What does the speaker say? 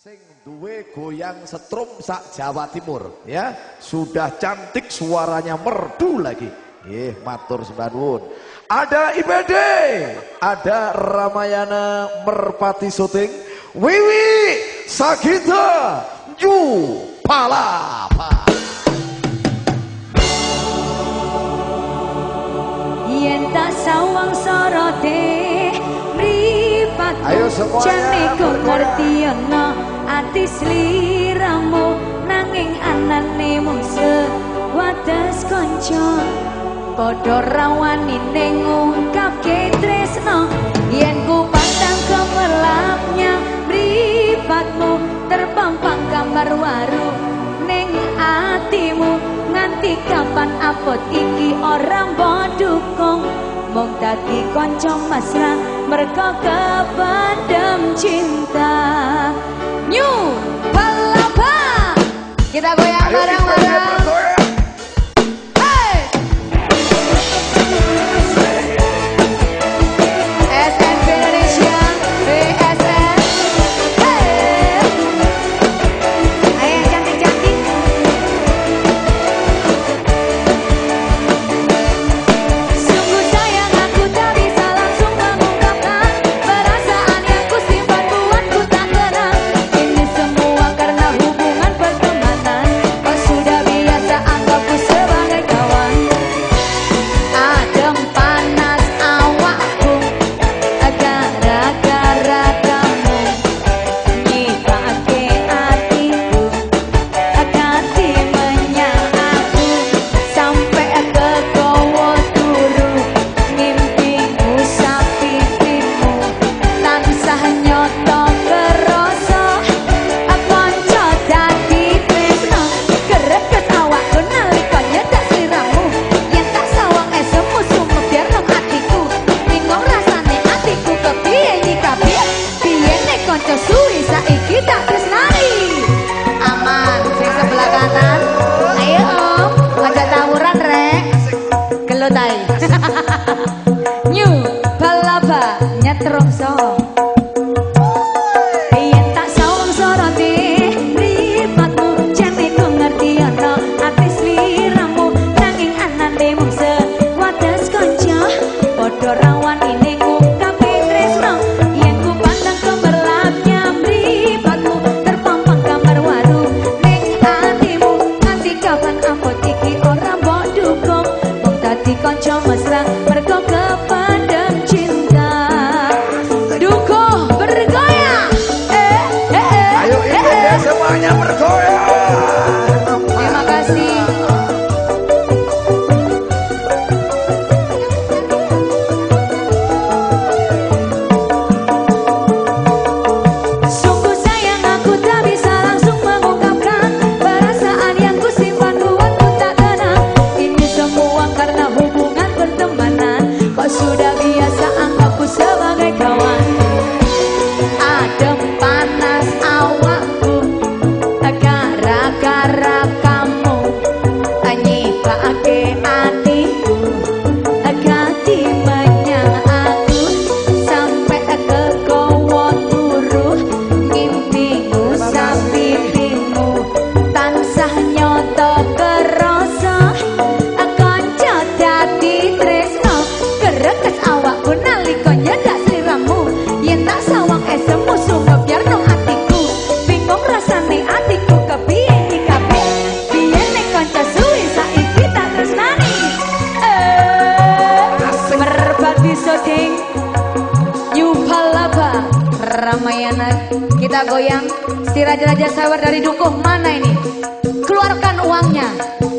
Sing duwe goyang setrum sak Jawa Timur ya, sudah cantik suaranya merdu lagi. Matur sembah nuwun. Ada IPD, ada Ramayana Merpati Syuting, Wiwi Sagita Yu Palapa. Yen tak sawang sorode mripat, ayo semuanya jane kok ngerti ana ati sliramu, nanging anane mung sewates kanca. Padha rawani ning ngungkapke tresno, yen ku pandang gemerlapnya mripatmu, terpampang gambar waru ning atimu. Nganti kapan apot iki ora mbodukung, mung dadi kanca mesra merga kependem cinta. New Palapa, kita goyang bareng-bareng. New Palapa nyetrongso. Yen tak sawang soroti mripatmu, jane ku ngerti ana ati sliramu, nanging anane mung sewates kanca. Padha rawani ning ngungkapi tresno, yen ku pandang gemerlapnya mripatmu, terpampang gambar waru ning atimu. Nganti kapan apot iki ora mbok dukung, mung dadi kanca mesra merga kependem cinta. Dukuh bergoyang, Ayo IPD semuanya bergoyang. terima kasih. Sungguh sayang aku tak bisa langsung mengungkapkan perasaan yang ku simpan buat ku tak kenang. Ini semua karena hubungan pertemanan, kok sudah biasa anggapku sebagai kawan. Adem panas awakku gara-gara kamu, nyipake hatiku ganti menyang aku, sampai ke kowo turu mimpiku sapipimu tansah nyoto kerasa kanca dadi tresno. Kerekes awakku nalika nyedak sliramu, yen tak sawang esemu suka biarno atiku, bingung rasane atiku kepiye ikabe, biyene kanca suwi saiki tak tresnani. Merpati Syuting, New Palapa, Ramayana. Kita goyang si raja-raja sawer dari Dukuh mana ini? Keluarkan uangnya.